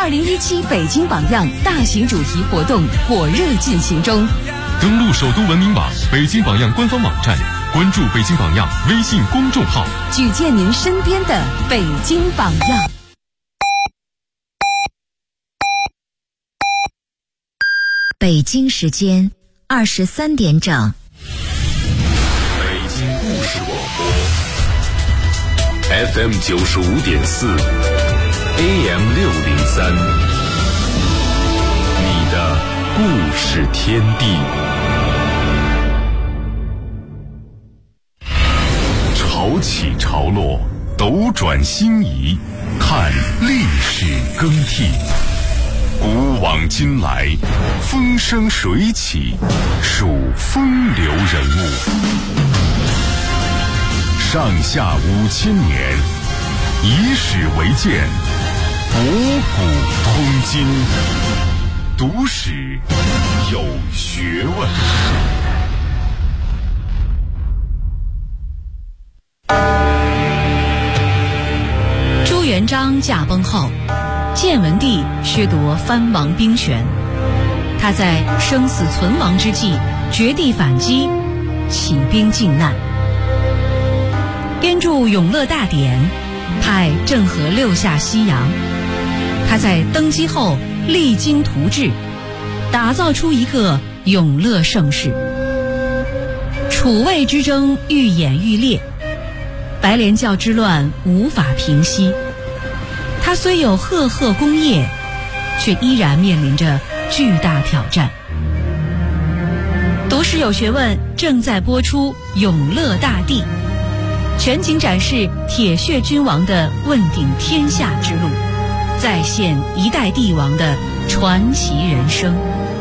2017北京榜样大型主题活动火热进行中。 登录首都文明网、北京榜样官方网站，关注北京榜样微信公众号， 举荐您身边的北京榜样。 北京时间23点整。 北京故事广播 FM 95.4 AM 603，你的故事天地。潮起潮落，斗转星移，看历史更替。古往今来，风生水起，数风流人物。上下5000年，以史为鉴，博古通今，读史有学问。 朱元璋驾崩后，建文帝削夺藩王兵权，他在生死存亡之际绝地反击，起兵靖难，编著《永乐大典》，派郑和六下西洋。他在登基后励精图治，打造出一个永乐盛世。楚魏之争愈演愈烈，白莲教之乱无法平息。他虽有赫赫功业，却依然面临着巨大挑战。读史有学问正在播出《永乐大帝》，全景展示铁血君王的问鼎天下之路，再现一代帝王的传奇人生。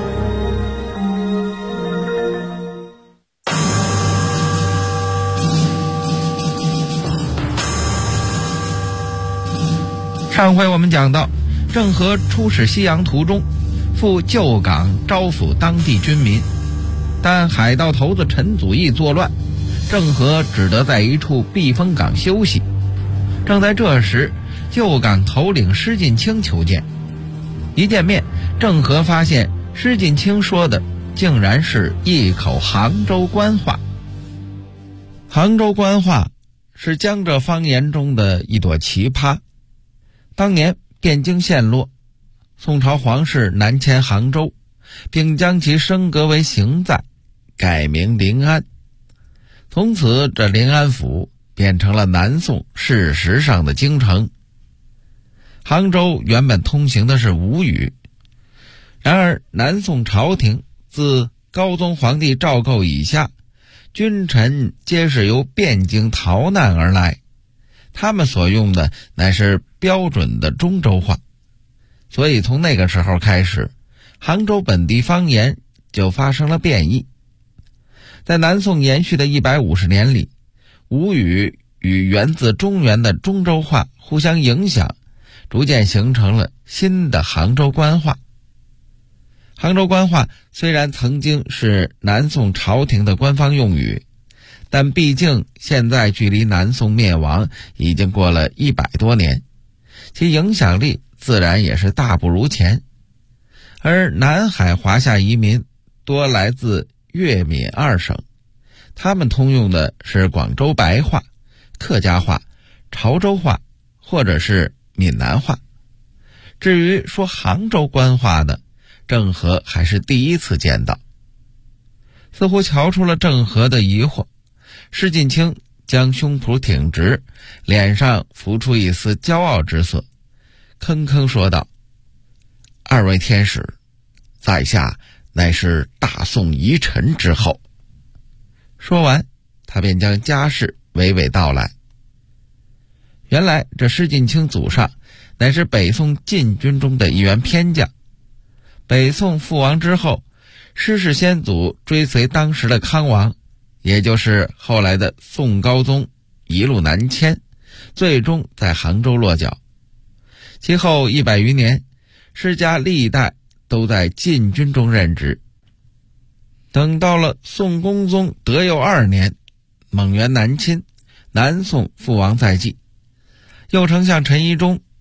上回我们讲到，郑和出使西洋途中，赴旧港招抚当地军民，但海盗头子陈祖义作乱，郑和只得在一处避风港休息。正在这时，旧港头领施晋卿求见。一见面，郑和发现施晋卿说的竟然是一口杭州官话。杭州官话是江浙方言中的一朵奇葩。当年汴京陷落，宋朝皇室南迁杭州，并将其升格为行在，改名临安。从此这临安府变成了南宋事实上的京城。杭州原本通行的是吴语，然而南宋朝廷自高宗皇帝赵构以下，君臣皆是由汴京逃难而来，他们所用的乃是标准的中州话，所以从那个时候开始，杭州本地方言就发生了变异。在南宋延续的150年里，吴语与源自中原的中州话互相影响，逐渐形成了新的杭州官话。杭州官话虽然曾经是南宋朝廷的官方用语，但毕竟现在距离南宋灭亡已经过了100多年，其影响力自然也是大不如前。而南海华夏移民多来自粤闽2省，他们通用的是广州白话、客家话、潮州话或者是闽南话。至于说杭州官话呢，郑和还是第一次见到。似乎瞧出了郑和的疑惑，施晋卿将胸脯挺直，脸上浮出一丝骄傲之色，吭吭说道：“二位天使，在下乃是大宋遗臣之后。”说完，他便将家事娓娓道来。原来这施晋卿祖上乃是北宋禁军中的一员偏将。北宋覆亡之后，施氏先祖追随当时的康王，也就是后来的宋高宗，一路南迁，最终在杭州落脚。其后100余年，施家历代都在禁军中任职。等到了宋恭宗德佑2年，蒙元南侵，南宋覆亡在即，右丞相陈宜中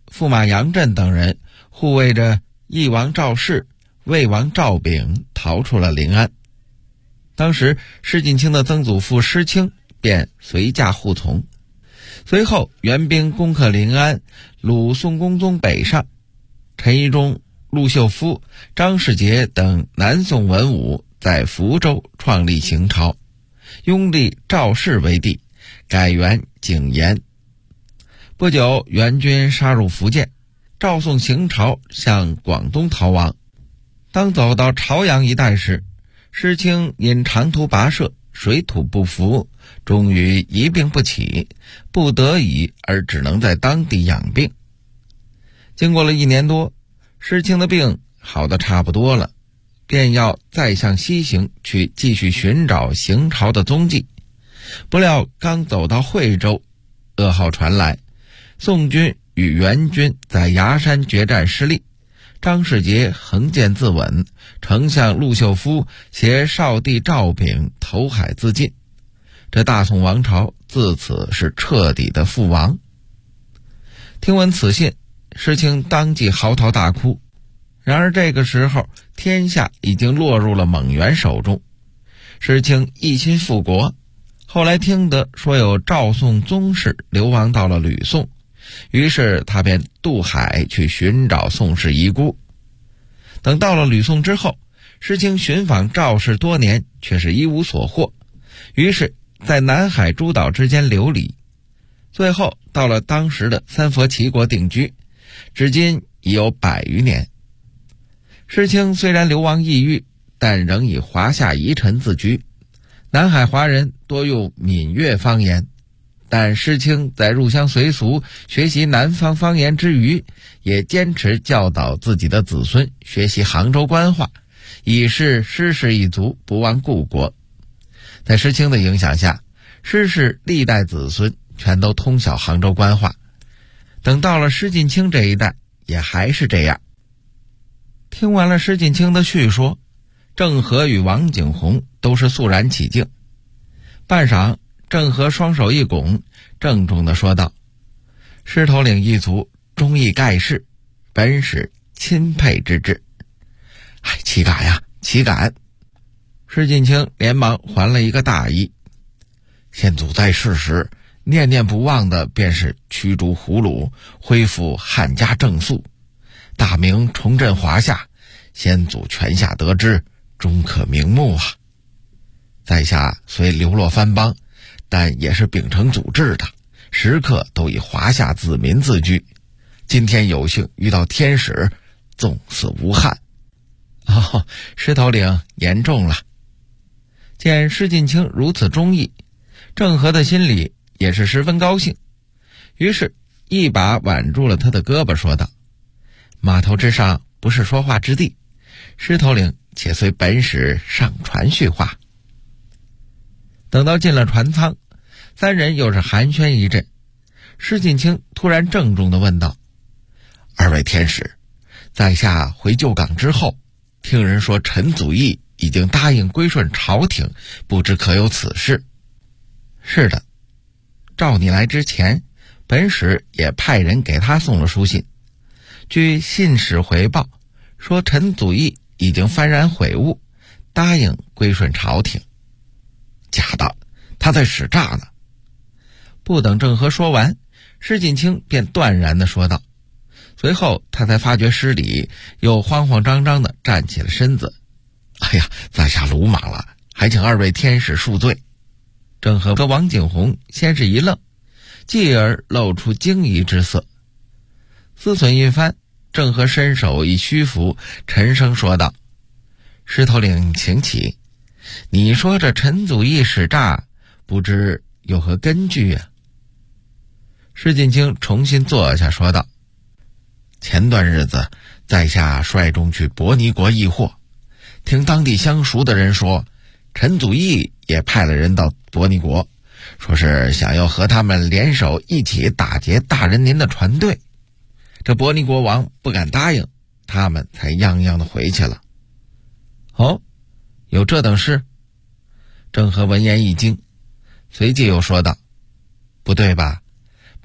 驸马杨震等人护卫着义王赵氏、魏王赵炳逃出了临安。当时施晋清的曾祖父施清便随驾护从。随后援兵攻克临安，鲁宋公宗北上，陈宜中、陆秀夫、张世杰等南宋文武在福州创立行朝，拥立赵氏为帝，改元景延。不久援军杀入福建，赵宋行朝向广东逃亡。当走到潮阳一带时，施清因长途跋涉，水土不服，终于一病不起，不得已而只能在当地养病。经过了1年多，施清的病好得差不多了，便要再向西行去继续寻找行朝的踪迹。不料刚走到惠州，噩耗传来，宋军与援军在崖山决战失利，张世杰横剑自刎，丞相陆秀夫携少帝赵炳投海自尽。这大宋王朝自此是彻底的覆亡。听闻此信，施清当即嚎啕大哭。然而这个时候，天下已经落入了蒙元手中。施清一心复国，后来听得说有赵宋宗室流亡到了吕宋，于是他便渡海去寻找宋氏遗孤。等到了吕宋之后，施清寻访赵氏多年，却是一无所获，于是在南海诸岛之间流离，最后到了当时的三佛齐国定居，至今已有100余年。施清虽然流亡异域，但仍以华夏遗臣自居。南海华人多用闽粤方言，但施清在入乡随俗学习南方方言之余，也坚持教导自己的子孙学习杭州官话，以示施氏一族不忘故国。在施清的影响下，施氏历代子孙全都通晓杭州官话。等到了施晋清这一代，也还是这样。听完了施晋清的叙说，郑和与王景洪都是肃然起敬。半晌，郑和双手一拱，郑重地说道：“狮头岭一族忠义盖世，本是钦佩之至。”岂敢呀，岂敢！施晋清连忙还了一个大衣。先祖在世时，念念不忘的便是驱逐胡虏，恢复汉家正肃，大明重振华夏，先祖泉下得知，终可瞑目啊！在下虽流落番邦，但也是秉承祖制的，时刻都以华夏子民自居。今天有幸遇到天使，纵死无憾。狮头岭言重了。见施晋清如此忠义，郑和的心里也是十分高兴，于是一把挽住了他的胳膊，说道：“码头之上不是说话之地，狮头岭且随本使上船叙话。”等到进了船舱，三人又是寒暄一阵。施晋清突然郑重地问道：“二位天使，在下回旧港之后，听人说陈祖义已经答应归顺朝廷，不知可有此事？”“是的，照你来之前，本使也派人给他送了书信。据信使回报，说陈祖义已经幡然悔悟，答应归顺朝廷。”“假的，他在使诈呢。”不等郑和说完，施晋清便断然地说道。随后他才发觉失礼，又慌慌张张地站起了身子。“哎呀，在下鲁莽了，还请二位天使恕罪。”郑和和王景洪先是一愣，继而露出惊疑之色。思忖一番，郑和伸手一虚扶，沉声说道：“狮头岭请起，你说这陈祖义使诈，不知有何根据啊？”施晋清重新坐下说道：“前段日子，在下率众去伯尼国议货，听当地相熟的人说，陈祖义也派了人到伯尼国，说是想要和他们联手一起打劫大人您的船队。这伯尼国王不敢答应，他们才泱泱的回去了。”“哦，有这等事？”郑和闻言一惊，随即又说道：“不对吧？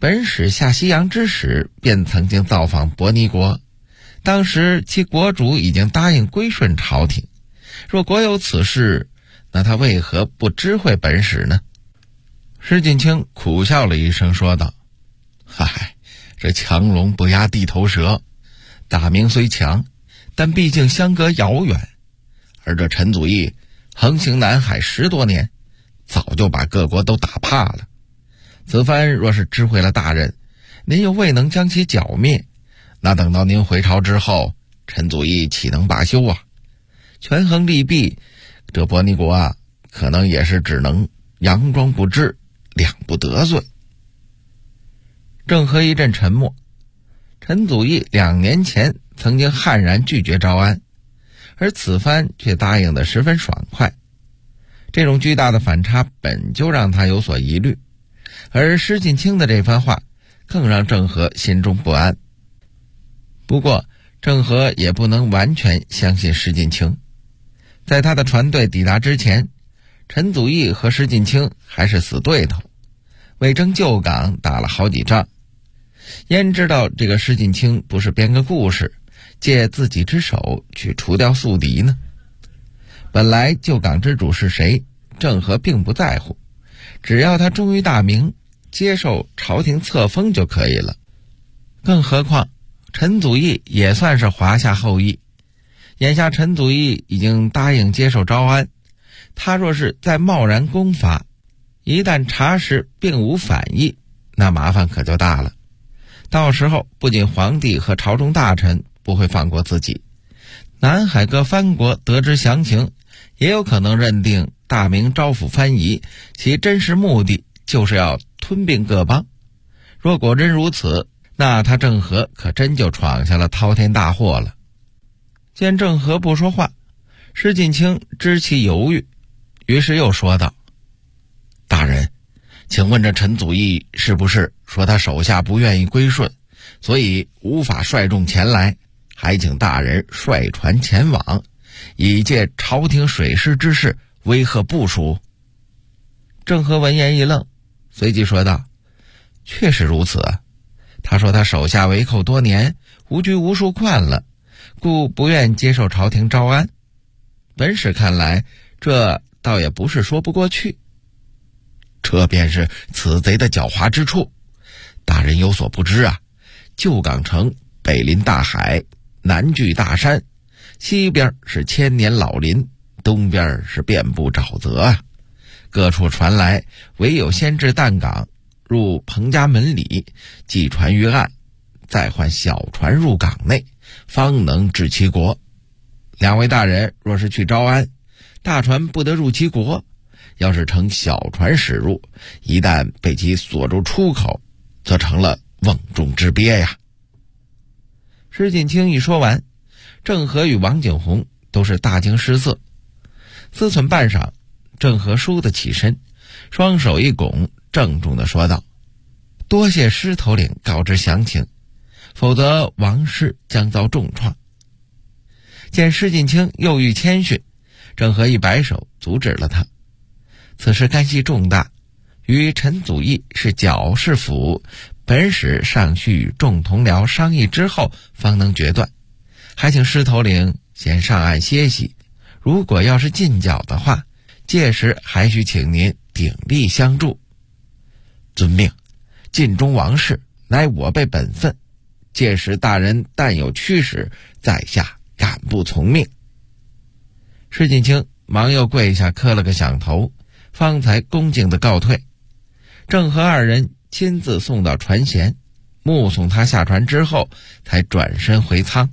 本使下西洋之时便曾经造访伯尼国，当时其国主已经答应归顺朝廷，若国有此事，那他为何不知会本使呢？施锦清苦笑了一声说道：嗨，这强龙不压地头蛇，大明虽强，但毕竟相隔遥远，而这陈祖义横行南海10多年，早就把各国都打怕了。此番若是知会了大人，您又未能将其剿灭，那等到您回朝之后，陈祖义岂能罢休啊？权衡利弊，这伯尼国啊，可能也是只能佯装不知，两不得罪。郑和一阵沉默。陈祖义2年前曾经悍然拒绝招安，而此番却答应得十分爽快。这种巨大的反差本就让他有所疑虑，而施锦清的这番话更让郑和心中不安。不过郑和也不能完全相信施锦清，在他的船队抵达之前，陈祖义和施锦清还是死对头，为争旧港打了好几仗。焉知道这个施锦清不是编个故事，借自己之手去除掉宿敌呢？本来旧港之主是谁，郑和并不在乎，只要他忠于大明，接受朝廷册封就可以了。更何况陈祖义也算是华夏后裔，眼下陈祖义已经答应接受招安，他若是再贸然攻伐，一旦查实并无反意，那麻烦可就大了。到时候不仅皇帝和朝中大臣不会放过自己，南海各藩国得知详情，也有可能认定大明招抚藩夷，其真实目的就是要吞并各邦。若果真如此，那他郑和可真就闯下了滔天大祸了。见郑和不说话，施锦清知其犹豫，于是又说道：大人，请问这陈祖义是不是说他手下不愿意归顺，所以无法率众前来，还请大人率船前往，以借朝廷水师之势威吓部属？郑和闻言一愣，随即说道：确实如此，他说他手下为寇多年，无拘无束惯了，故不愿接受朝廷招安。本使看来，这倒也不是说不过去。这便是此贼的狡猾之处。大人有所不知啊，旧港城北临大海，南距大山，西边是千年老林，东边是遍布沼泽啊。各处船来，唯有先至淡港，入彭家门里，寄船于岸，再换小船入港内，方能至其国。两位大人若是去招安，大船不得入其国，要是乘小船驶入，一旦被其锁住出口，则成了瓮中之鳖呀。施锦清一说完，郑和与王景洪都是大惊失色。思忖半晌，郑和倏地起身，双手一拱，郑重地说道：多谢施头领告知详情，否则王氏将遭重创。见施锦清又欲谦逊，郑和一摆手阻止了他。此事干系重大，与陈祖义是剿是抚，本使尚需与众同僚商议之后方能决断，还请施头领先上岸歇息，如果要是进剿的话，届时还需请您鼎力相助。遵命，尽忠王室乃我辈本分，届时大人但有驱使，在下敢不从命。施锦清忙又跪下磕了个响头，方才恭敬地告退。郑和二人亲自送到船舷，目送他下船之后，才转身回舱。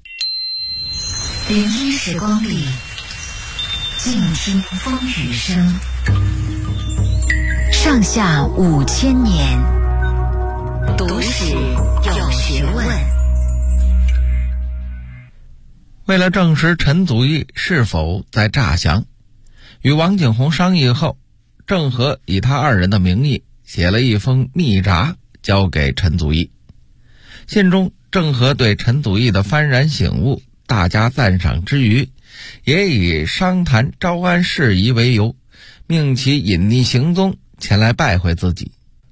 聆听时光里，静听风雨声。上下5000年，读史有学问。 为了证实陈祖义是否在诈降，与王景洪商议后，郑和以他二人的名义写了一封密札交给陈祖义。信中郑和对陈祖义的幡然醒悟大加赞赏之余，也以商谈招安事宜为由，命其隐匿行踪前来拜会自己。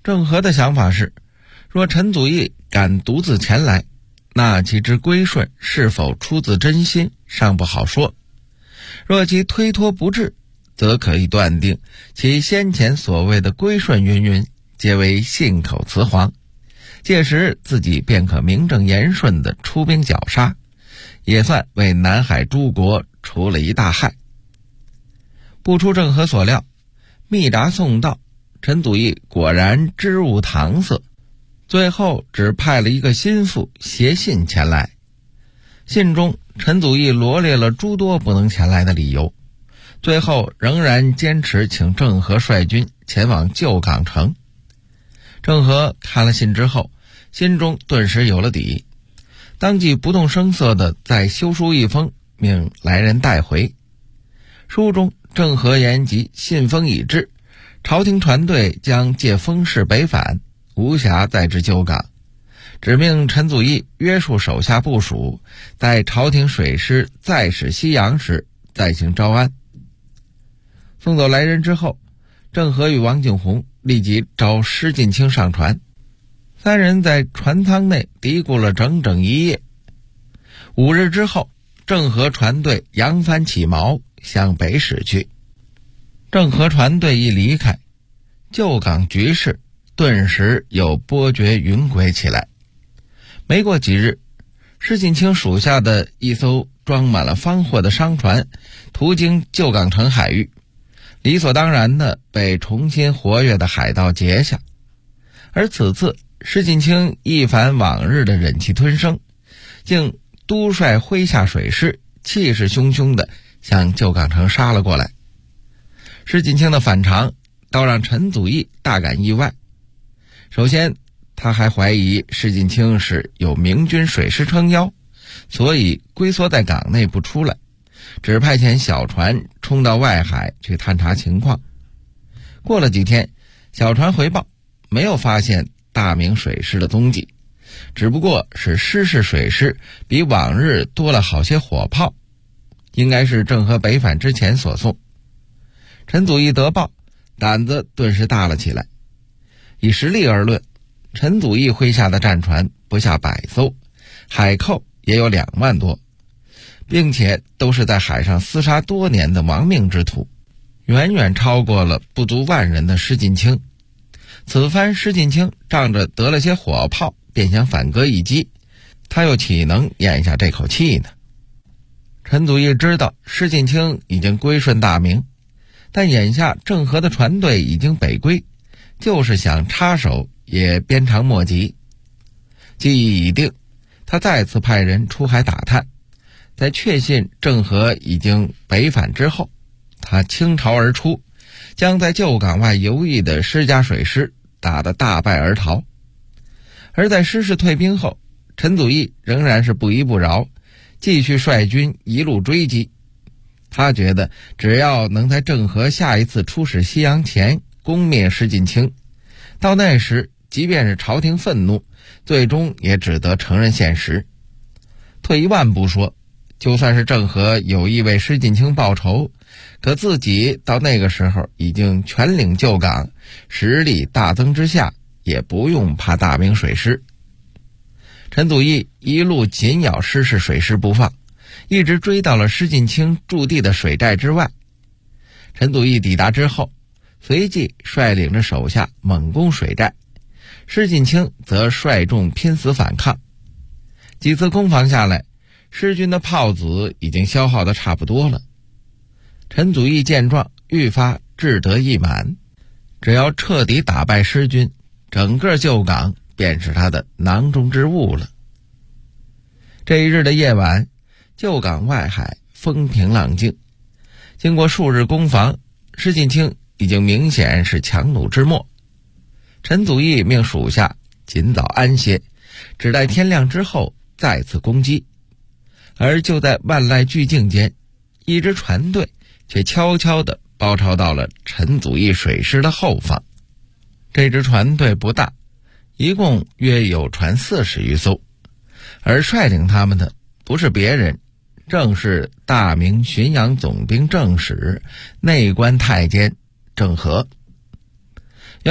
郑和的想法是，若陈祖义敢独自前来，那其之归顺是否出自真心尚不好说，若其推脱不至，则可以断定其先前所谓的归顺云云皆为信口雌黄，届时自己便可名正言顺地出兵绞杀，也算为南海诸国除了一大害。不出郑和所料，密札送到，陈祖义果然知无搪塞，最后只派了一个心腹携信前来。信中陈祖义罗列了诸多不能前来的理由，最后仍然坚持请郑和率军前往旧港城。郑和看了信之后，心中顿时有了底，当即不动声色地再修书一封，命来人带回。书中郑和言及信封已至，朝廷船队将借风势北返，无暇再至旧港，指命陈祖义约束手下部署，待朝廷水师再使西洋时再行招安。送走来人之后，郑和与王景洪立即召施晋卿上船，三人在船舱内嘀咕了整整一夜。5日之后，郑和船队扬帆起锚，向北驶去。郑和船队一离开，旧港局势顿时又波谲云诡起来。没过几日，施晋卿属下的一艘装满了方货的商船途经旧港城海域，理所当然地被重新活跃的海盗截下。而此次施晋卿一反往日的忍气吞声，竟督率麾下水师气势汹汹地向旧港城杀了过来。施晋卿的反常倒让陈祖义大感意外。首先，他还怀疑施晋卿是有明军水师撑腰，所以龟缩在港内不出来，只派遣小船冲到外海去探查情况。过了几天，小船回报没有发现大明水师的踪迹，只不过是施氏水师比往日多了好些火炮，应该是郑和北返之前所送。陈祖义得报，胆子顿时大了起来。以实力而论，陈祖义麾下的战船不下100艘，海寇也有2万多，并且都是在海上厮杀多年的亡命之徒，远远超过了不足10000人的施晋卿。此番施晋卿仗着得了些火炮，便想反戈一击，他又岂能咽下这口气呢？陈祖义知道施晋卿已经归顺大明，但眼下郑和的船队已经北归，就是想插手也鞭长莫及。计议已定，他再次派人出海打探，在确信郑和已经北返之后，他倾巢而出，将在旧港外游弋的施家水师打得大败而逃。而在施氏退兵后，陈祖义仍然是不依不饶，继续率军一路追击。他觉得只要能在郑和下一次出使西洋前攻灭施晋卿，到那时即便是朝廷愤怒，最终也只得承认现实。退一万步说，就算是郑和有意为施晋卿报仇，可自己到那个时候已经全领旧港，实力大增之下，也不用怕大明水师。陈祖义一路紧咬施氏水师不放，一直追到了施晋卿驻地的水寨之外。陈祖义抵达之后，随即率领着手下猛攻水寨，施晋卿则率众拼死反抗。几次攻防下来，施军的炮子已经消耗得差不多了。陈祖义见状，愈发志得意满，只要彻底打败施军，整个旧港便是他的囊中之物了。这一日的夜晚，旧港外海风平浪静，经过数日攻防，施晋卿已经明显是强弩之末。陈祖义命属下尽早安歇，只待天亮之后再次攻击。而就在万籁俱静间，一支船队却悄悄地包抄到了陈祖义水师的后方。这支船队不大，一共约有船40余艘，而率领他们的不是别人，正是大明巡洋总兵正使内官太监郑和。原来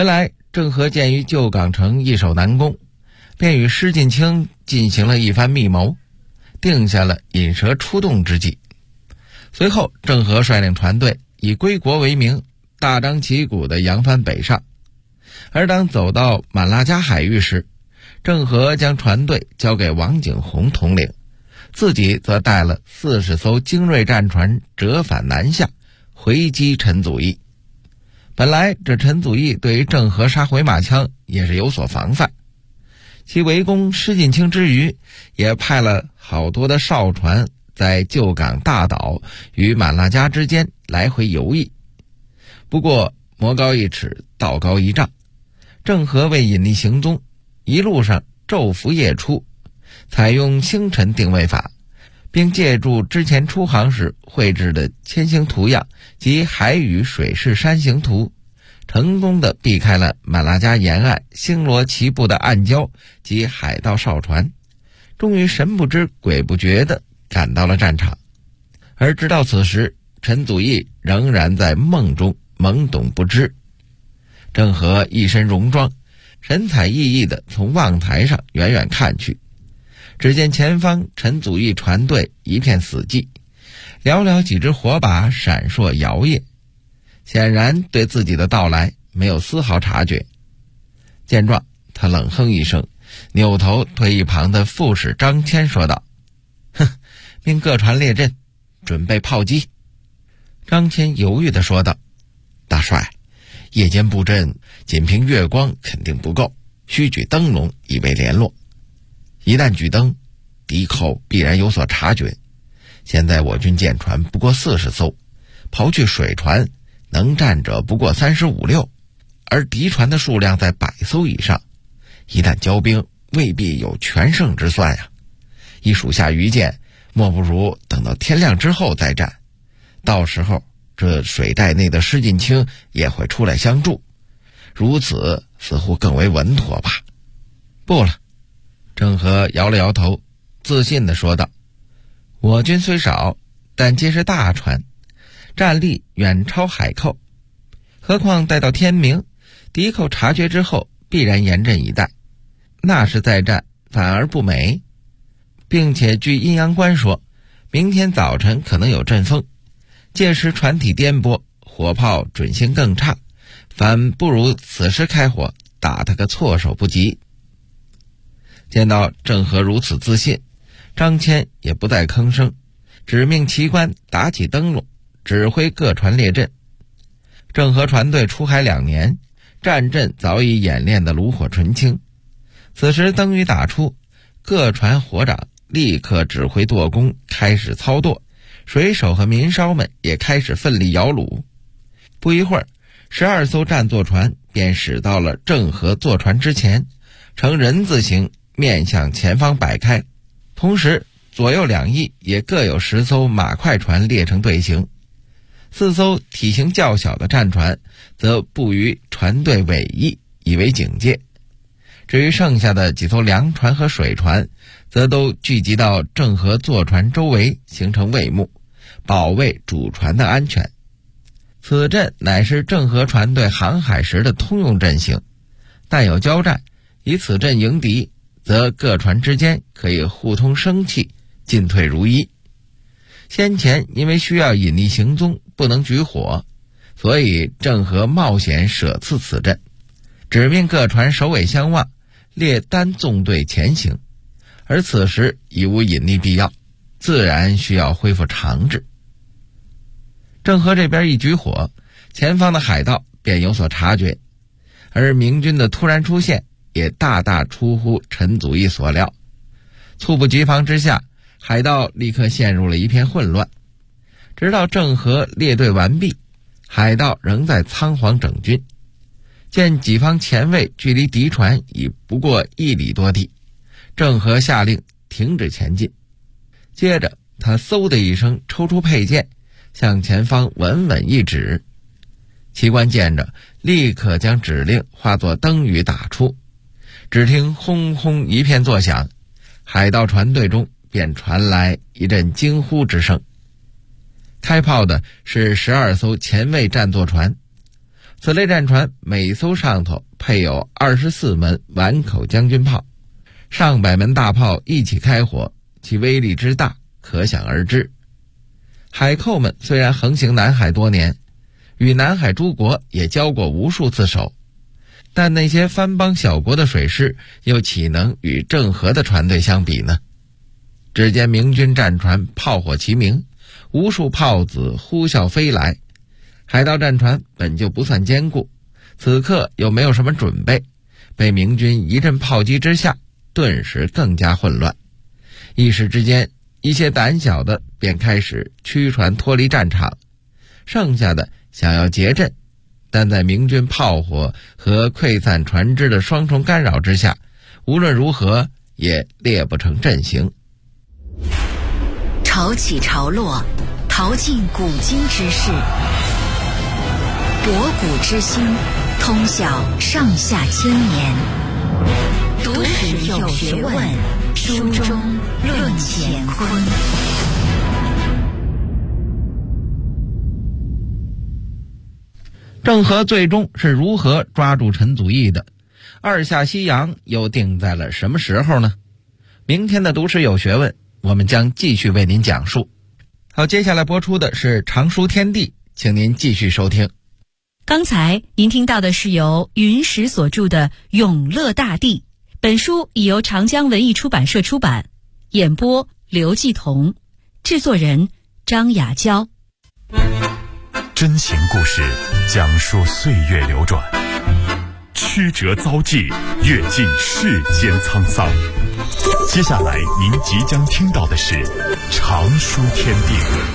郑和鉴于旧港城易守难攻，便与施晋卿进行了一番密谋，定下了引蛇出洞之计。随后郑和率领船队以归国为名，大张旗鼓地扬帆北上。而当走到满拉加海域时，郑和将船队交给王景洪统领，自己则带了40艘精锐战船折返南下，回击陈祖义。本来这陈祖义对于郑和杀回马枪也是有所防范，其围攻施晋卿之余，也派了好多的哨船在旧港大岛与满拉加之间来回游弋。不过魔高一尺，道高一丈，郑和为隐匿行踪，一路上昼伏夜出，采用星辰定位法，并借助之前出航时绘制的千星图样及海与水势山形图，成功地避开了满拉加沿岸星罗棋布的暗礁及海盗哨船，终于神不知鬼不觉地赶到了战场。而直到此时，陈祖义仍然在梦中懵懂不知。郑和一身戎装，神采奕奕地从望台上远远看去，只见前方陈祖义船队一片死寂，寥寥几只火把闪烁摇曳，显然对自己的到来没有丝毫察觉。见状，他冷哼一声，扭头对一旁的副使张骞说道：“哼，命各船列阵，准备炮击。”张骞犹豫地说道：“大帅，夜间布阵仅凭月光肯定不够，需举灯笼以为联络。一旦举灯，敌寇必然有所察觉。现在我军舰船不过40艘，刨去水船，能战者不过35、6，而敌船的数量在100艘以上，一旦交兵，未必有全胜之算呀。依属下愚见，莫不如等到天亮之后再战，到时候这水寨内的施晋卿也会出来相助，如此似乎更为稳妥吧。”“不了。”郑和摇了摇头，自信地说道：“我军虽少，但皆是大船，战力远超海寇，何况待到天明，敌寇察觉之后必然严阵以待，那时再战反而不美。并且据阴阳官说，明天早晨可能有阵风，届时船体颠簸，火炮准性更差，反不如此时开火，打他个措手不及。”见到郑和如此自信，张骞也不再吭声，只命旗官打起灯笼，指挥各船列阵。郑和船队出海2年，战阵早已演练得炉火纯青。此时灯雨打出，各船火长立刻指挥舵工开始操舵，水手和民梢们也开始奋力摇橹。不一会儿，12艘战坐船便驶到了郑和坐船之前，呈人字形面向前方摆开，同时左右两翼也各有10艘马快船列成队形，4艘体型较小的战船则布于船队尾翼以为警戒。至于剩下的几艘粮船和水船，则都聚集到郑和坐船周围，形成卫幕，保卫主船的安全。此阵乃是郑和船队航海时的通用阵型，但有交战，以此阵迎敌，则各船之间可以互通生气，进退如一。先前因为需要隐匿行踪，不能举火，所以郑和冒险舍弃此阵，指命各船首尾相望，列单纵队前行。而此时已无隐匿必要，自然需要恢复常制。郑和这边一举火，前方的海盗便有所察觉，而明军的突然出现也大大出乎陈祖义所料。猝不及防之下，海盗立刻陷入了一片混乱。直到郑和列队完毕，海盗仍在仓皇整军。见己方前卫距离敌船已不过1里多地，郑和下令停止前进。接着他嗖的一声抽出佩剑，向前方稳稳一指。旗官见着，立刻将指令化作灯雨打出。只听轰轰一片作响，海盗船队中便传来一阵惊呼之声。开炮的是12艘前卫战坐船，此类战船每艘上头配有24门碗口将军炮，上百门大炮一起开火，其威力之大可想而知。海寇们虽然横行南海多年，与南海诸国也交过无数次手，但那些藩邦小国的水师又岂能与郑和的船队相比呢？只见明军战船炮火齐鸣，无数炮子呼啸飞来，海盗战船本就不算坚固，此刻又没有什么准备，被明军一阵炮击之下，顿时更加混乱。一时之间，一些胆小的便开始驱船脱离战场，剩下的想要结阵，但在明军炮火和溃散船只的双重干扰之下，无论如何也列不成阵型。 潮起潮落，淘尽古今之事，博古之心，通晓上下千年。读史有学问，书中论乾坤。 郑和最终是如何抓住陈祖义的？二下西洋又定在了什么时候呢？明天的读史有学问，我们将继续为您讲述。好，接下来播出的是常书天地，请您继续收听。 刚才您听到的是由云石所著的《永乐大帝》，本书已由长江文艺出版社出版，演播刘继彤，制作人张雅娇。 真情故事讲述岁月流转，曲折遭际，阅尽世间沧桑。接下来您即将听到的是常书天地。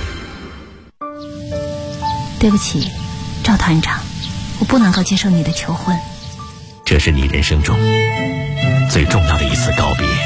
对不起，赵团长，我不能够接受你的求婚。 这是你人生中最重要的一次告别，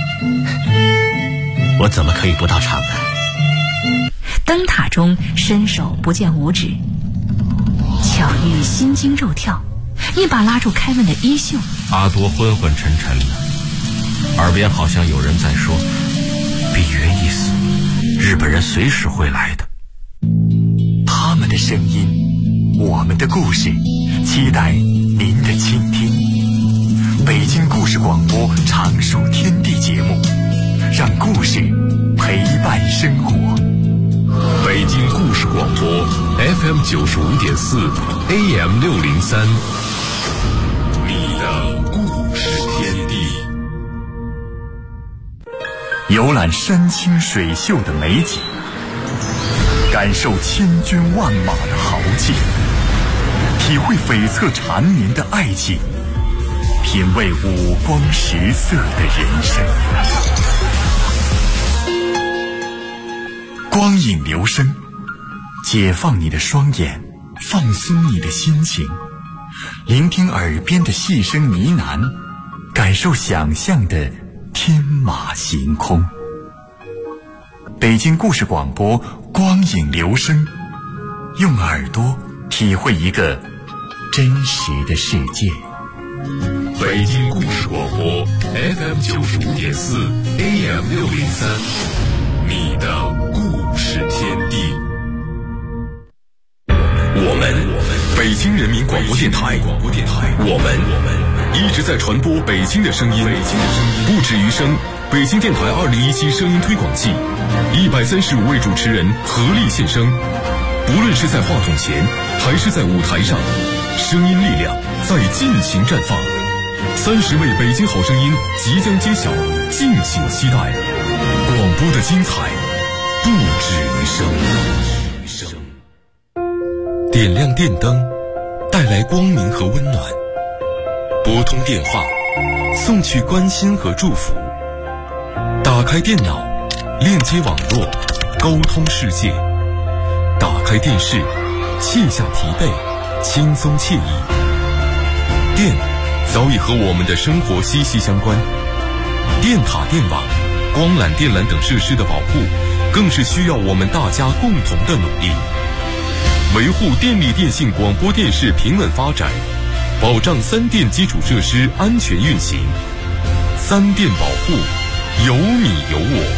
我怎么可以不到场呢？ 灯塔中伸手不见五指，巧遇心惊肉跳，一把拉住开门的衣袖。 阿多昏昏沉沉的，耳边好像有人在说：比约一死，日本人随时会来的。 他们的声音，我们的故事，期待您的倾听。北京故事广播常书天地节目，让故事陪伴生活。 北京故事广播 FM 95.4 AM 603，你的故事天地。 游览山清水秀的美景，感受千军万马的豪气，体会悱恻缠绵的爱情，品味五光十色的人生。光影流声，解放你的双眼，放松你的心情，聆听耳边的细声呢喃，感受想象的天马行空。北京故事广播光影流声，用耳朵体会一个真实的世界。 北京故事广播 FM 95.4 AM 603，你的故事天地。我们北京人民广播电台，我们一直在传播北京的声音，不止于声。北京电台2017声音推广季，135位主持人合力献声，不论是在话筒前还是在舞台上，声音力量在尽情绽放。30位北京好声音即将揭晓，敬请期待。广播的精彩不止于声。点亮电灯，带来光明和温暖；拨通电话，送去关心和祝福；打开电脑，链接网络，沟通世界；打开电视，卸下疲惫，轻松惬意。电早已和我们的生活息息相关，电塔、电网、光缆、电缆等设施的保护，更是需要我们大家共同的努力。维护电力电信广播电视平稳发展，保障三电基础设施安全运行。三电保护，有你有我。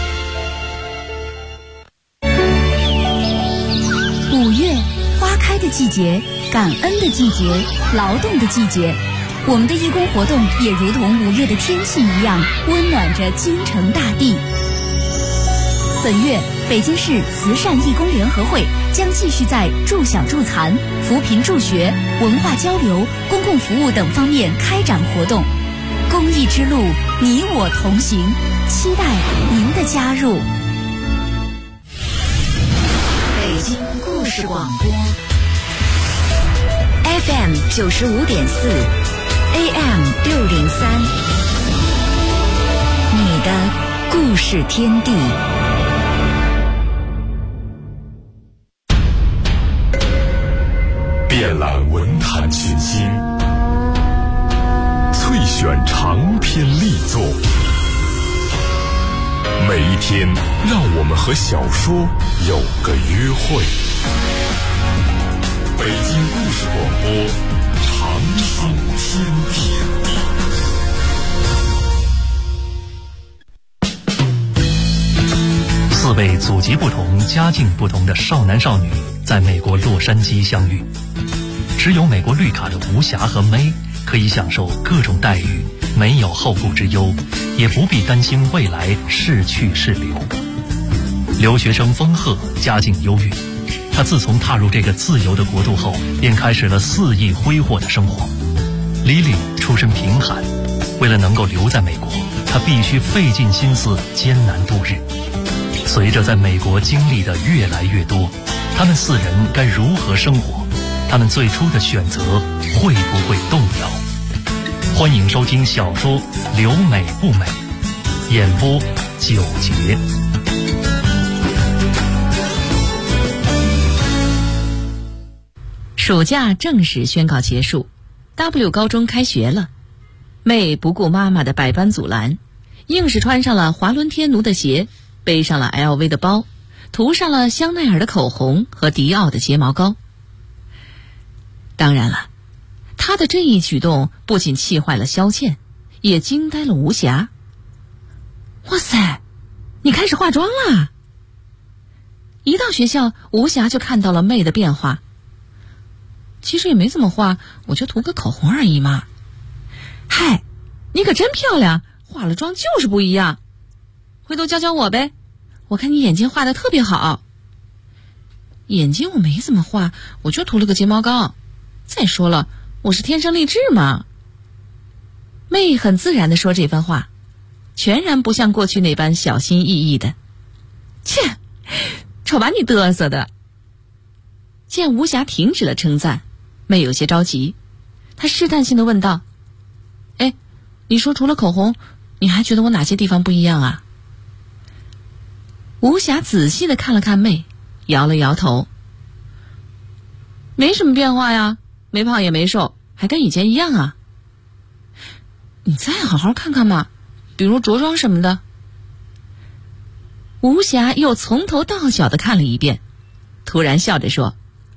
5月花开的季节，感恩的季节，劳动的季节。我们的义工活动也如同5月的天气一样，温暖着京城大地。本月，北京市慈善义工联合会将继续在助小助残、扶贫助学、文化交流、公共服务等方面开展活动。公益之路，你我同行，期待您的加入。 北京故事广播 FM 95.4 AM 603，你的故事天地。 遍览文坛群星，萃选长篇力作。每一天，让我们和小说有个约会。北京故事广播，长寿天地。 4位祖籍不同、家境不同的少男少女在美国洛杉矶相遇。持有美国绿卡的吴霞和May可以享受各种待遇，没有后顾之忧，也不必担心未来是去是留。留学生风鹤家境优越，他自从踏入这个自由的国度后，便开始了肆意挥霍的生活。Lily出身贫寒，为了能够留在美国，他必须费尽心思艰难度日。随着在美国经历的越来越多，他们4人该如何生活？他们最初的选择会不会动摇？欢迎收听小说《留美不美》，演播9节。 暑假正式宣告结束， W 高中开学了。妹不顾妈妈的百般阻拦，硬是穿上了华伦天奴的鞋，背上了 LV 的包，涂上了香奈儿的口红和迪奥的睫毛膏。当然了，他的这一举动不仅气坏了萧倩，也惊呆了吴霞。哇塞，你开始化妆啦！一到学校，吴霞就看到了妹的变化。其实也没怎么化，我就涂个口红而已嘛。嗨，你可真漂亮，化了妆就是不一样。回头教教我呗，我看你眼睛画得特别好。眼睛我没怎么画，我就涂了个睫毛膏。再说了，我是天生丽质嘛。妹很自然地说这番话，全然不像过去那般小心翼翼的。切，瞅把你嘚瑟的。见吴霞停止了称赞，妹有些着急，她试探性地问道：哎，你说除了口红，你还觉得我哪些地方不一样啊？吴霞仔细地看了看妹，摇了摇头。没什么变化呀，没胖也没瘦，还跟以前一样啊。你再好好看看嘛，比如着装什么的。吴霞又从头到脚地看了一遍，突然笑着说：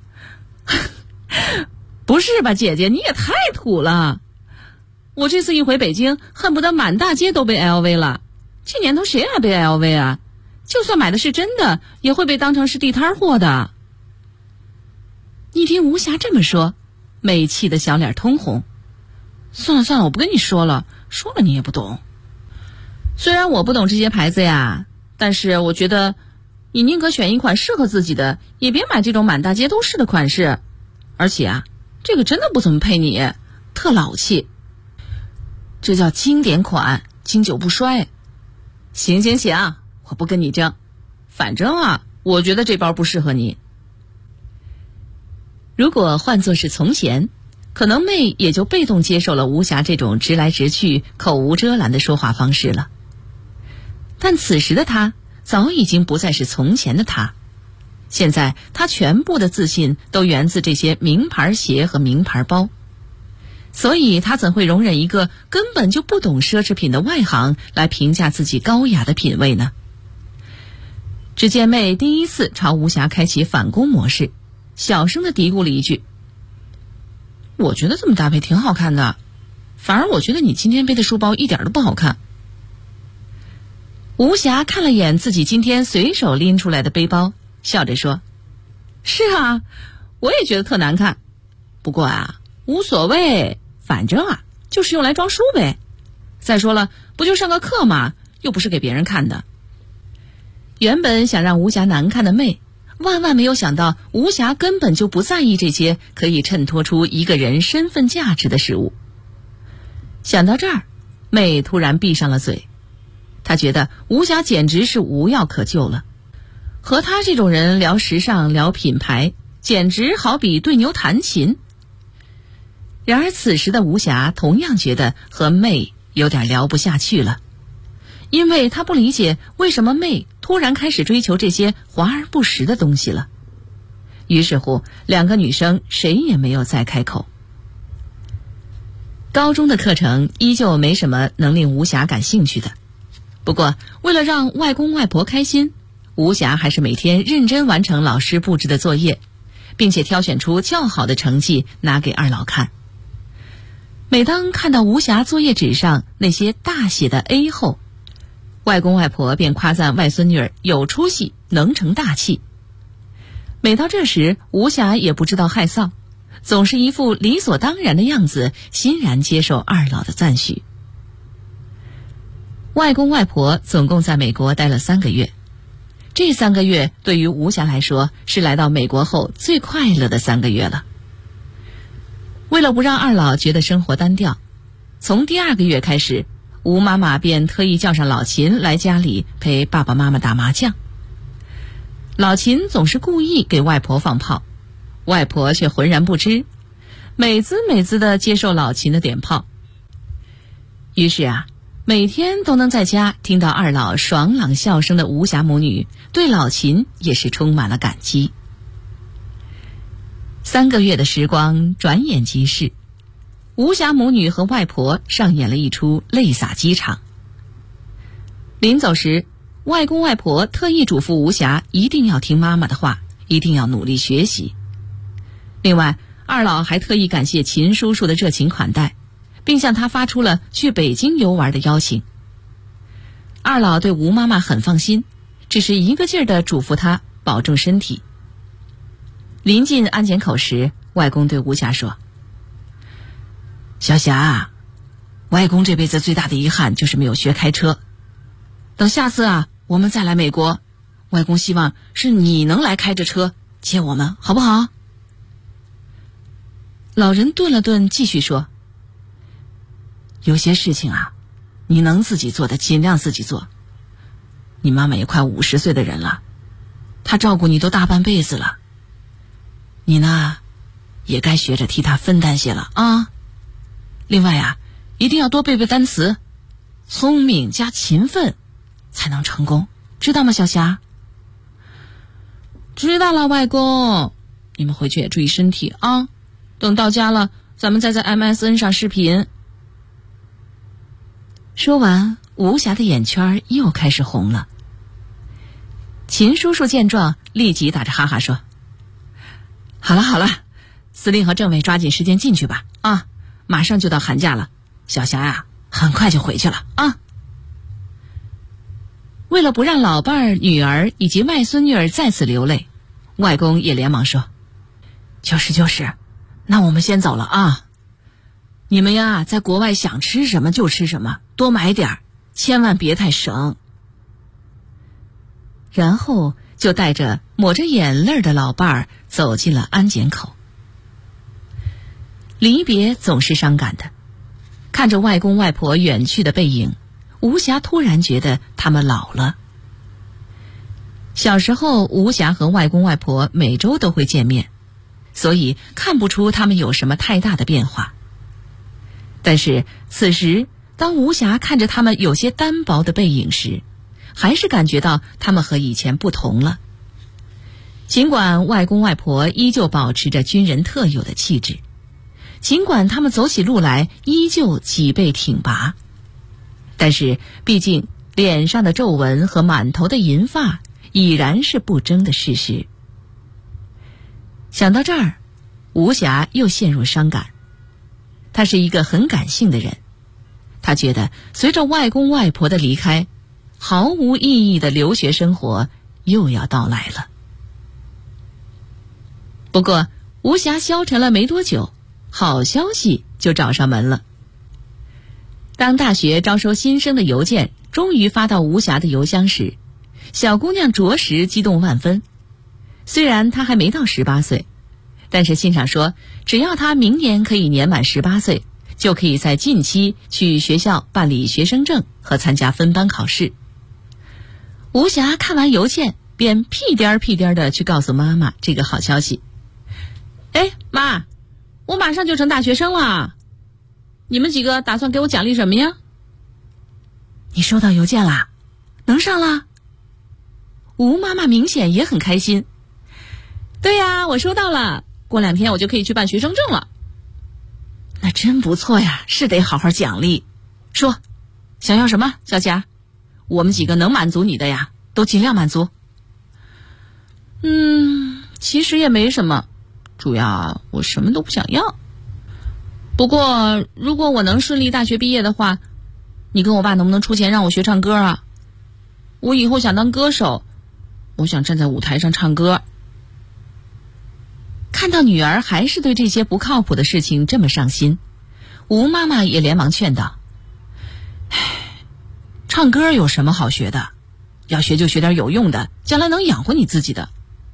不是吧姐姐，你也太土了。我这次一回北京，恨不得满大街都背 LV 了。这年头谁爱背 LV 啊？就算买的是真的，也会被当成是地摊货的。一听吴霞这么说，妹气得小脸通红。算了算了，我不跟你说了，说了你也不懂。虽然我不懂这些牌子呀，但是我觉得你宁可选一款适合自己的，也别买这种满大街都是的款式。而且啊，这个真的不怎么配你，特老气。这叫经典款，经久不衰。行行行，我不跟你争，反正啊，我觉得这包不适合你。如果换作是从前，可能妹也就被动接受了吴霞这种直来直去、口无遮拦的说话方式了。但此时的她早已经不再是从前的她，现在她全部的自信都源自这些名牌鞋和名牌包，所以她怎会容忍一个根本就不懂奢侈品的外行来评价自己高雅的品味呢？只见妹第一次朝吴霞开启反攻模式，小声地嘀咕了一句：我觉得这么搭配挺好看的，反而我觉得你今天背的书包一点都不好看。吴霞看了眼自己今天随手拎出来的背包，笑着说：是啊， 我也觉得特难看。不过啊，无所谓，反正啊，就是用来装书呗。再说了，不就上个课吗？又不是给别人看的。原本想让无暇难看的妹，万万没有想到无暇根本就不在意这些可以衬托出一个人身份价值的事物。想到这儿，妹突然闭上了嘴。她觉得无暇简直是无药可救了，和她这种人聊时尚聊品牌，简直好比对牛弹琴。然而此时的无暇同样觉得和妹有点聊不下去了，因为她不理解为什么妹突然开始追求这些华而不实的东西了。于是乎，两个女生谁也没有再开口。高中的课程依旧没什么能令无暇感兴趣的，不过为了让外公外婆开心，无暇还是每天认真完成老师布置的作业，并且挑选出较好的成绩拿给二老看。每当看到无暇作业纸上那些大写的 A 后，外公外婆便夸赞外孙女儿有出息，能成大器。每到这时，无暇也不知道害臊，总是一副理所当然的样子，欣然接受二老的赞许。外公外婆总共在美国待了3个月，这3个月对于无暇来说是来到美国后最快乐的3个月了。为了不让二老觉得生活单调，从第2个月开始，吴妈妈便特意叫上老秦来家里陪爸爸妈妈打麻将。老秦总是故意给外婆放炮，外婆却浑然不知，美滋美滋地接受老秦的点炮。于是啊，每天都能在家听到二老爽朗笑声的无暇母女，对老秦也是充满了感激。3个月的时光转眼即逝，无暇母女和外婆上演了一出泪洒机场。临走时，外公外婆特意嘱咐无暇一定要听妈妈的话，一定要努力学习。另外，二老还特意感谢秦叔叔的热情款待，并向他发出了去北京游玩的邀请。二老对吴妈妈很放心，只是一个劲儿地嘱咐她保重身体。临近安检口时，外公对吴霞说：“小霞，外公这辈子最大的遗憾就是没有学开车。等下次啊，我们再来美国，外公希望是你能来开着车接我们，好不好？”老人顿了顿，继续说：“有些事情啊，你能自己做的尽量自己做。你妈妈也快50岁的人了，她照顾你都大半辈子了，你呢，也该学着替她分担些了啊。另外啊，一定要多背背单词，聪明加勤奋才能成功，知道吗，小霞？”“知道了，外公。你们回去也注意身体啊。等到家了，咱们再在 MSN 上视频。”说完，无暇的眼圈又开始红了。秦叔叔见状，立即打着哈哈说：“好了好了，司令和政委抓紧时间进去吧啊，马上就到寒假了，小霞呀，很快就回去了啊。”为了不让老伴儿、女儿以及外孙女儿再次流泪，外公也连忙说：“就是，那我们先走了啊。你们呀，在国外想吃什么就吃什么，多买点儿，千万别太省。”然后就带着抹着眼泪的老伴儿走进了安检口。离别总是伤感的，看着外公外婆远去的背影，无暇突然觉得他们老了。小时候，无暇和外公外婆每周都会见面，所以看不出他们有什么太大的变化。但是此时，当无暇看着他们有些单薄的背影时，还是感觉到他们和以前不同了。尽管外公外婆依旧保持着军人特有的气质，尽管他们走起路来依旧脊背挺拔，但是毕竟脸上的皱纹和满头的银发已然是不争的事实。想到这儿，无暇又陷入伤感。他是一个很感性的人，他觉得随着外公外婆的离开，毫无意义的留学生活又要到来了。不过吴霞消沉了没多久，好消息就找上门了。当大学招收新生的邮件终于发到吴霞的邮箱时，小姑娘着实激动万分。虽然她还没到18岁，但是信上说，只要她明年可以年满18岁，就可以在近期去学校办理学生证和参加分班考试。吴霞看完邮件，便屁颠儿屁颠儿的去告诉妈妈这个好消息。哎，妈，我马上就成大学生了，你们几个打算给我奖励什么呀？你收到邮件啦？能上了？吴妈妈明显也很开心。对呀，我收到了，过2天我就可以去办学生证了。那真不错呀，是得好好奖励。说，想要什么，小霞？我们几个能满足你的呀，都尽量满足。其实也没什么，主要我什么都不想要。不过如果我能顺利大学毕业的话，你跟我爸能不能出钱让我学唱歌啊？我以后想当歌手，我想站在舞台上唱歌。看到女儿还是对这些不靠谱的事情这么上心，吴妈妈也连忙劝道：唱歌有什么好学的？要学就学点有用的，将来能养活你自己的。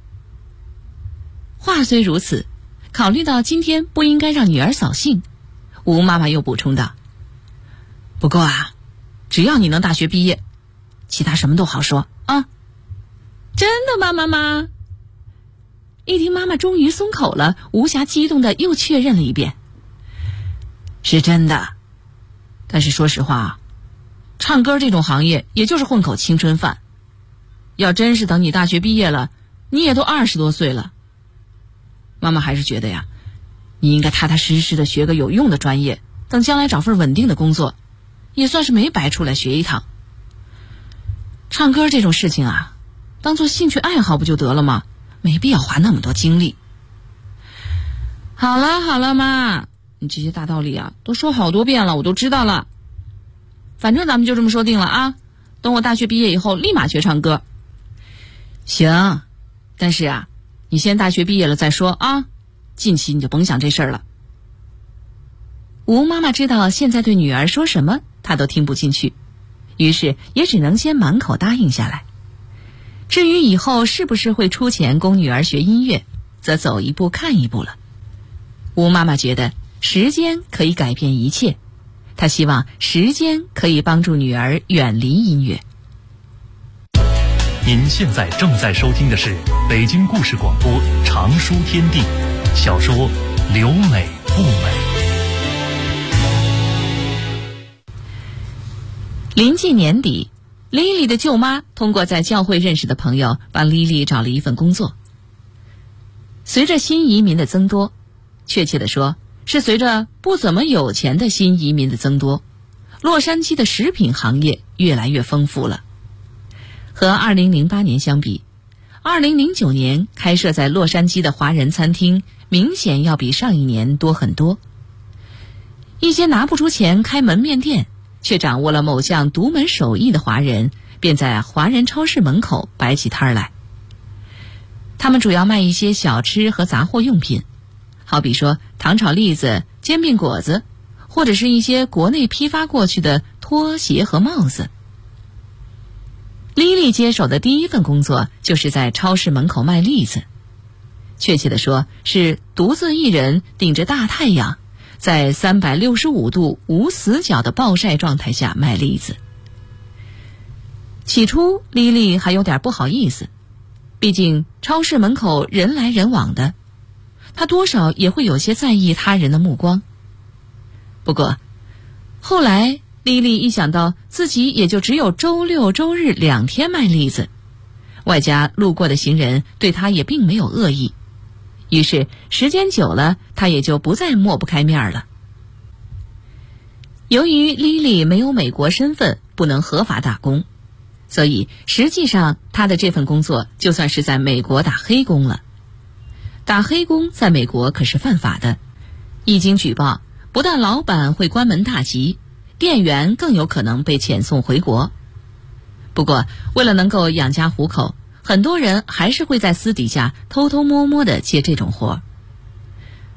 话虽如此，考虑到今天不应该让女儿扫兴，吴妈妈又补充道：不过啊，只要你能大学毕业，其他什么都好说啊。真的吗，妈妈？一听妈妈终于松口了，吴霞激动的又确认了一遍。是真的，但是说实话，唱歌这种行业也就是混口青春饭，要真是等你大学毕业了，你也都20多岁了。妈妈还是觉得呀，你应该踏踏实实的学个有用的专业，等将来找份稳定的工作，也算是没白出来学一趟。唱歌这种事情啊，当做兴趣爱好不就得了吗？没必要花那么多精力。好了妈，你这些大道理啊都说好多遍了，我都知道了。反正咱们就这么说定了啊，等我大学毕业以后立马学唱歌。行，但是啊，你先大学毕业了再说啊，近期你就甭想这事儿了。吴妈妈知道现在对女儿说什么她都听不进去，于是也只能先满口答应下来。至于以后是不是会出钱供女儿学音乐，则走一步看一步了。吴妈妈觉得时间可以改变一切，她希望时间可以帮助女儿远离音乐。 您现在正在收听的是北京故事广播长书天地小说《留美不美》。 临近年底，莉莉的舅妈通过在教会认识的朋友帮莉莉找了一份工作。随着新移民的增多，确切地说是随着不怎么有钱的新移民的增多，洛杉矶的食品行业越来越丰富了。和2008年相比，2009年开设在洛杉矶的华人餐厅明显要比上一年多很多。一些拿不出钱开门面店，却掌握了某项独门手艺的华人，便在华人超市门口摆起摊来。他们主要卖一些小吃和杂货用品，好比说糖炒栗子、煎饼果子，或者是一些国内批发过去的拖鞋和帽子。莉莉接手的第一份工作就是在超市门口卖栗子，确切地说是独自一人顶着大太阳，在365度无死角的暴晒状态下卖栗子。起初莉莉还有点不好意思，毕竟超市门口人来人往的，她多少也会有些在意他人的目光。不过后来莉莉一想到自己也就只有周六周日2天卖栗子，外加路过的行人对她也并没有恶意，于是时间久了，她也就不再抹不开面了。由于莉莉没有美国身份，不能合法打工，所以实际上她的这份工作就算是在美国打黑工了。打黑工在美国可是犯法的，一经举报，不但老板会关门大吉，店员更有可能被遣送回国。不过为了能够养家糊口，很多人还是会在私底下偷偷摸摸地接这种活。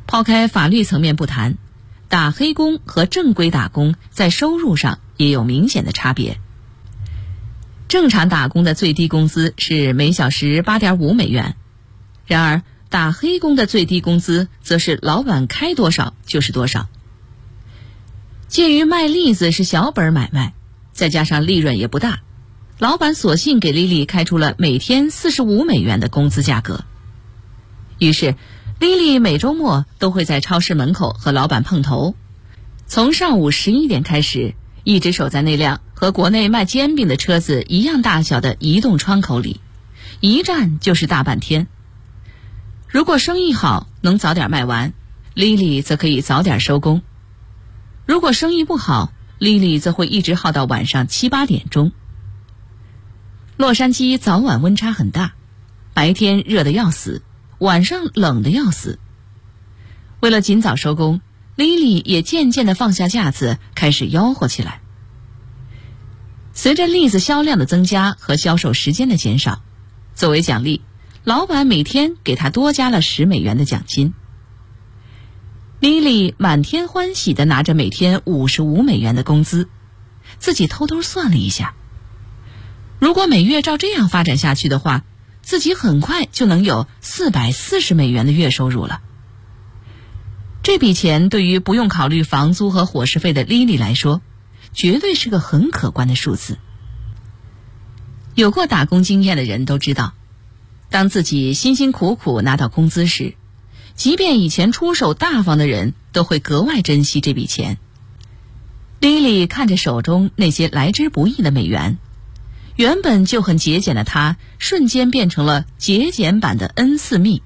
抛开法律层面不谈，打黑工和正规打工在收入上也有明显的差别。正常打工的最低工资是每小时8.5美元，然而打黑工的最低工资则是老板开多少就是多少。鉴于卖栗子是小本买卖，再加上利润也不大，老板索性给莉莉开出了每天45美元的工资价格。于是莉莉每周末都会在超市门口和老板碰头，从上午11点开始，一直守在那辆和国内卖煎饼的车子一样大小的移动窗口里，一站就是大半天。如果生意好，能早点卖完，莉莉则可以早点收工；如果生意不好，莉莉则会一直耗到晚上7、8点钟。洛杉矶早晚温差很大，白天热得要死，晚上冷得要死。为了尽早收工，莉莉也渐渐地放下架子，开始吆喝起来。随着栗子销量的增加和销售时间的减少，作为奖励，老板每天给她多加了10美元的奖金。莉莉满天欢喜地拿着每天55美元的工资，自己偷偷算了一下，如果每月照这样发展下去的话，自己很快就能有440美元的月收入了。这笔钱对于不用考虑房租和伙食费的莉莉来说，绝对是个很可观的数字。有过打工经验的人都知道，当自己辛辛苦苦拿到工资时，即便以前出手大方的人都会格外珍惜这笔钱。莉莉看着手中那些来之不易的美元，原本就很节俭的她，瞬间变成了节俭版的恩赐蜜。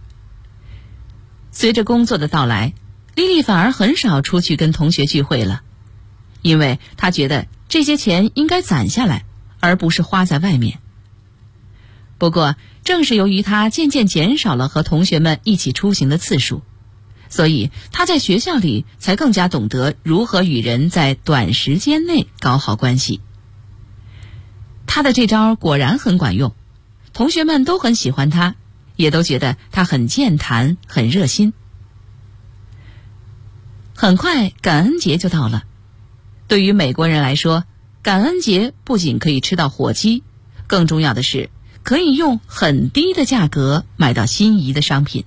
随着工作的到来，莉莉反而很少出去跟同学聚会了，因为她觉得这些钱应该攒下来，而不是花在外面。不过，正是由于她渐渐减少了和同学们一起出行的次数，所以她在学校里才更加懂得如何与人在短时间内搞好关系。她的这招果然很管用，同学们都很喜欢她，也都觉得她很健谈，很热心。很快感恩节就到了，对于美国人来说，感恩节不仅可以吃到火鸡，更重要的是可以用很低的价格买到心仪的商品。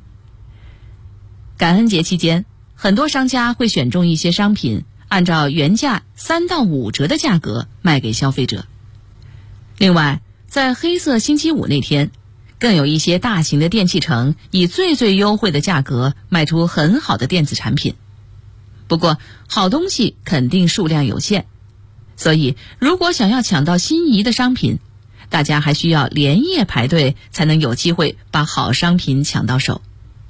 感恩节期间，很多商家会选中一些商品，按照原价3到5折的价格卖给消费者。另外，在黑色星期五那天，更有一些大型的电器城以最优惠的价格卖出很好的电子产品。不过，好东西肯定数量有限，所以如果想要抢到心仪的商品，大家还需要连夜排队才能有机会把好商品抢到手。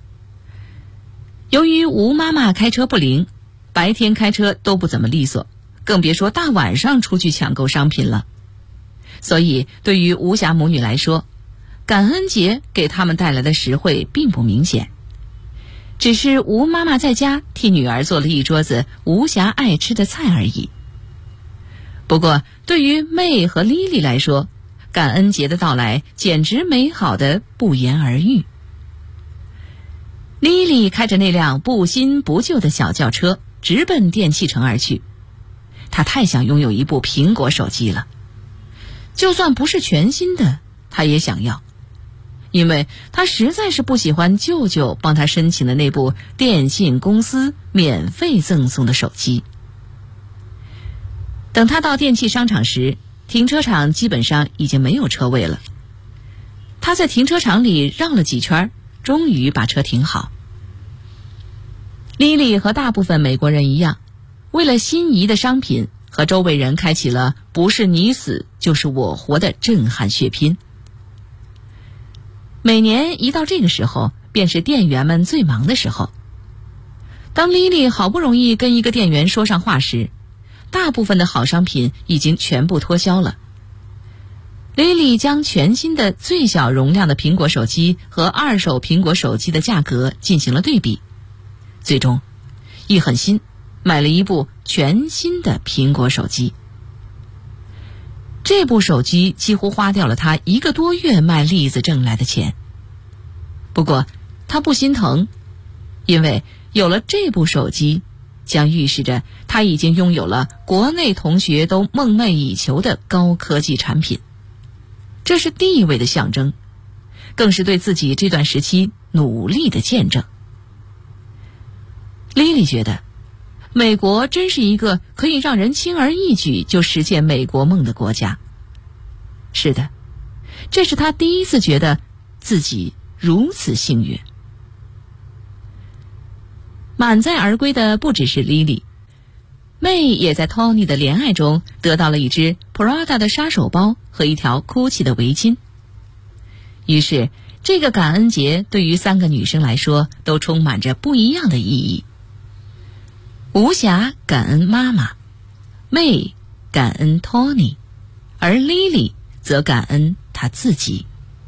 由于吴妈妈开车不灵，白天开车都不怎么利索，更别说大晚上出去抢购商品了。所以对于吴霞母女来说，感恩节给他们带来的实惠并不明显，只是吴妈妈在家替女儿做了一桌子吴霞爱吃的菜而已。不过对于妹和莉莉来说，感恩节的到来简直美好的不言而喻。莉莉开着那辆不新不旧的小轿车直奔电器城而去，她太想拥有一部苹果手机了，就算不是全新的，她也想要，因为她实在是不喜欢舅舅帮她申请的那部电信公司免费赠送的手机。等她到电器商场时，停车场基本上已经没有车位了。她在停车场里绕了几圈，终于把车停好。莉莉和大部分美国人一样，为了心仪的商品，和周围人开启了不是你死就是我活的震撼血拼。每年一到这个时候，便是店员们最忙的时候。当莉莉好不容易跟一个店员说上话时，大部分的好商品已经全部脱销了。莉莉将全新的最小容量的苹果手机和二手苹果手机的价格进行了对比，最终一狠心买了一部全新的苹果手机。这部手机几乎花掉了她1个多月卖栗子挣来的钱。不过她不心疼， 因为有了这部手机，将预示着他已经拥有了国内同学都梦寐以求的高科技产品。这是地位的象征，更是对自己这段时期努力的见证。莉莉觉得，美国真是一个可以让人轻而易举就实现美国梦的国家。是的，这是她第一次觉得自己如此幸运。满载而归的不只是莉莉，妹也在 Tony 的怜爱中得到了一只 Prada 的杀手包和一条 Gucci 的围巾。于是这个感恩节对于3个女生来说都充满着不一样的意义。吴霞感恩妈妈，妹感恩 Tony， 而莉莉则感恩她自己。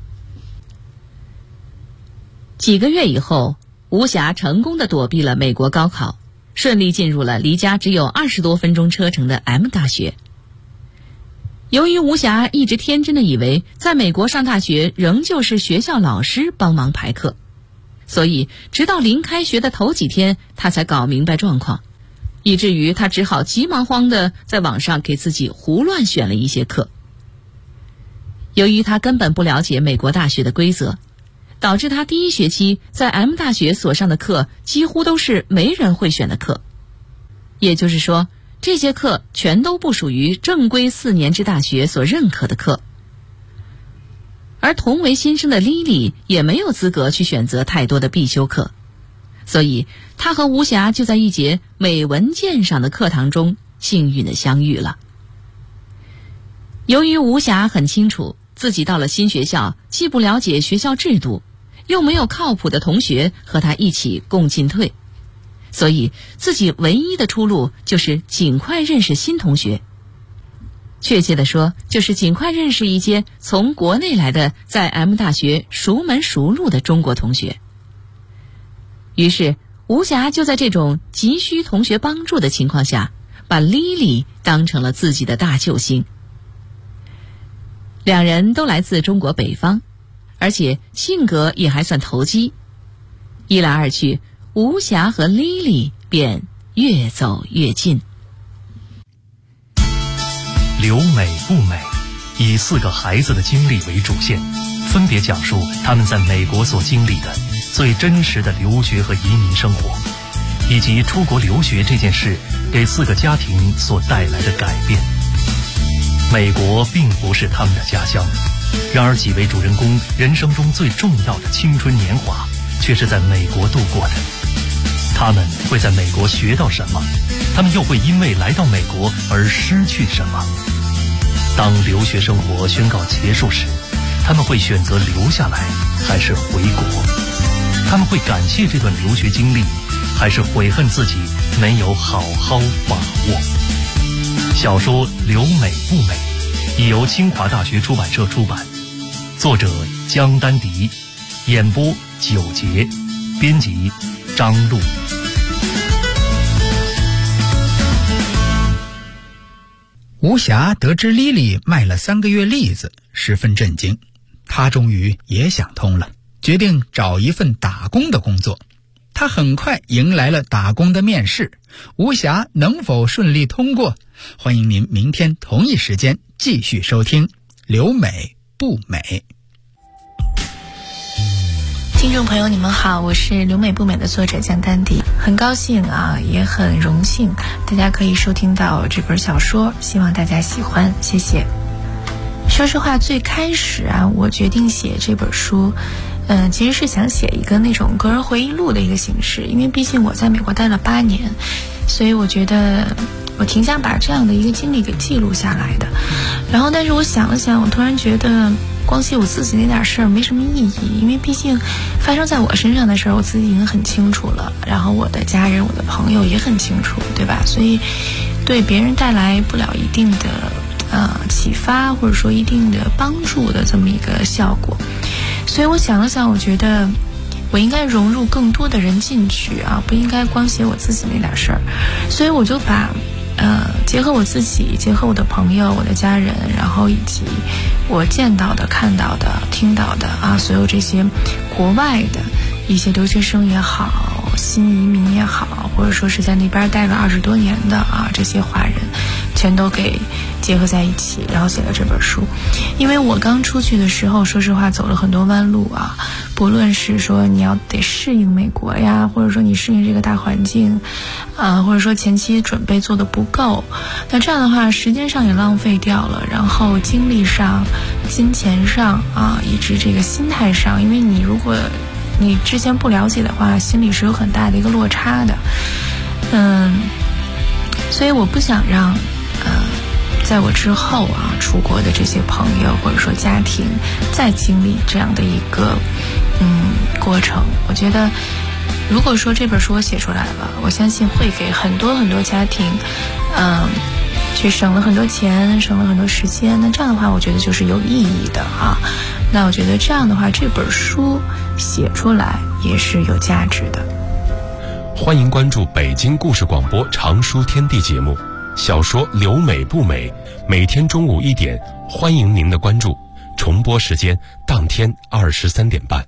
几个月以后，吴霞成功地躲避了美国高考，顺利进入了离家只有20多分钟车程的 M 大学。由于吴霞一直天真地以为在美国上大学仍旧是学校老师帮忙排课，所以直到临开学的头几天，她才搞明白状况，以至于她只好急忙慌地在网上给自己胡乱选了一些课。由于她根本不了解美国大学的规则，导致他第一学期在 M 大学所上的课几乎都是没人会选的课，也就是说，这些课全都不属于正规4年制大学所认可的课。而同为新生的莉莉也没有资格去选择太多的必修课，所以她和吴霞就在一节美文鉴赏的课堂中幸运地相遇了。由于吴霞很清楚自己到了新学校，既不了解学校制度，又没有靠谱的同学和他一起共进退，所以自己唯一的出路就是尽快认识新同学。确切地说，就是尽快认识一些从国内来的在 M 大学熟门熟路的中国同学。于是吴霞就在这种急需同学帮助的情况下，把莉莉当成了自己的大救星。2人都来自中国北方，而且性格也还算投机，一来二去，吴霞和莉莉便越走越近。 留美不美，以4个孩子的经历为主线，分别讲述他们在美国所经历的最真实的留学和移民生活，以及出国留学这件事给4个家庭所带来的改变。美国并不是他们的家乡，然而几位主人公人生中最重要的青春年华却是在美国度过的。他们会在美国学到什么？他们又会因为来到美国而失去什么？当留学生活宣告结束时，他们会选择留下来还是回国？他们会感谢这段留学经历，还是悔恨自己没有好好把握？小说《留美不美》已由清华大学出版社出版，作者江丹迪，演播9节，编辑张璐。 吴霞得知莉莉卖了3个月栗子，十分震惊。她终于也想通了，决定找一份打工的工作。她很快迎来了打工的面试，吴霞能否顺利通过？欢迎您明天同一时间继续收听《留美不美》。 听众朋友你们好，我是留美不美的作者江丹迪，很高兴也很荣幸大家可以收听到这本小说，希望大家喜欢，谢谢。说实话，最开始我决定写这本书其实是想写一个那种个人回忆录的一个形式，因为毕竟我在美国待了8年，所以我觉得我挺想把这样的一个经历给记录下来的。然后但是我想了想，我突然觉得光写我自己那点事儿没什么意义，因为毕竟发生在我身上的事儿我自己已经很清楚了，然后我的家人我的朋友也很清楚，对吧？所以对别人带来不了一定的启发或者说一定的帮助的这么一个效果。所以我想了想，我觉得我应该融入更多的人进去不应该光写我自己那点事儿。所以我就把结合我自己，结合我的朋友我的家人，然后以及我见到的看到的听到的所有这些国外的一些留学生也好， 新移民也好，或者说是在那边待了20多年的这些华人，全都给结合在一起，然后写了这本书。因为我刚出去的时候，说实话走了很多弯路不论是说你要得适应美国呀，或者说你适应这个大环境或者说前期准备做的不够，那这样的话时间上也浪费掉了，然后精力上、金钱上以及这个心态上，因为你如果你之前不了解的话，心里是有很大的一个落差的。所以我不想让在我之后出国的这些朋友或者说家庭再经历这样的一个过程。我觉得如果说这本书我写出来了，我相信会给很多很多家庭去省了很多钱，省了很多时间，那这样的话我觉得就是有意义的那我觉得这样的话这本书写出来也是有价值的。 欢迎关注北京故事广播长书天地节目，小说留美不美，每天中午1点，欢迎您的关注，重播时间当天23点半。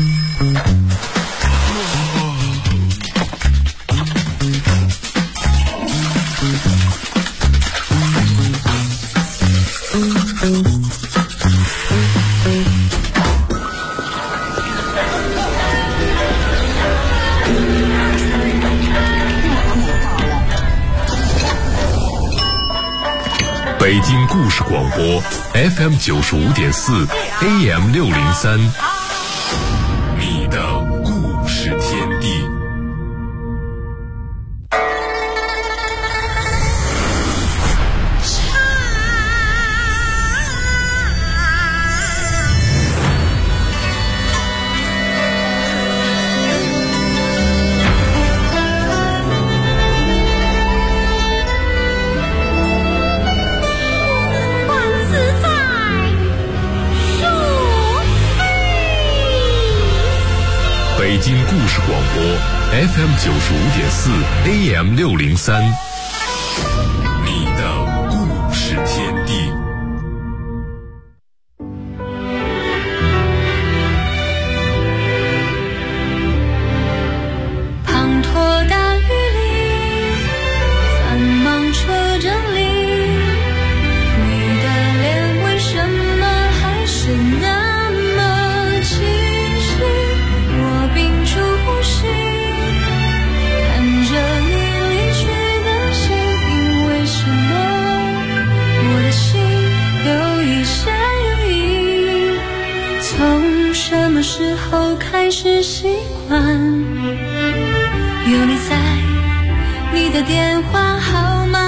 北京故事广播 FM 95.4 AM 603，你的故事天地。北京故事广播 FM 95.4 AM 603，你的故事天地。 滂沱大雨里，繁忙车阵里，你的脸为什么还是那么清晰？我屏住呼吸，看着你离去的身影，为什么我的心有一些犹豫？从什么时候开始习惯有你在，你的电话号码